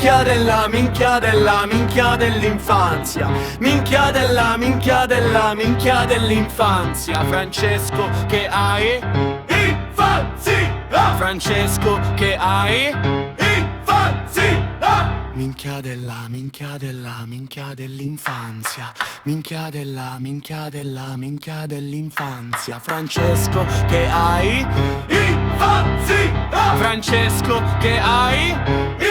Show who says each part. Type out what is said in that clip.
Speaker 1: minchia della minchia della minchia dell'infanzia, minchia della minchia della minchia dell'infanzia. Francesco che hai infanzia, Francesco che hai infanzia. Minchia della minchia della minchia dell'infanzia, minchia della minchia della minchia dell'infanzia. Francesco che hai infanzia, Francesco che hai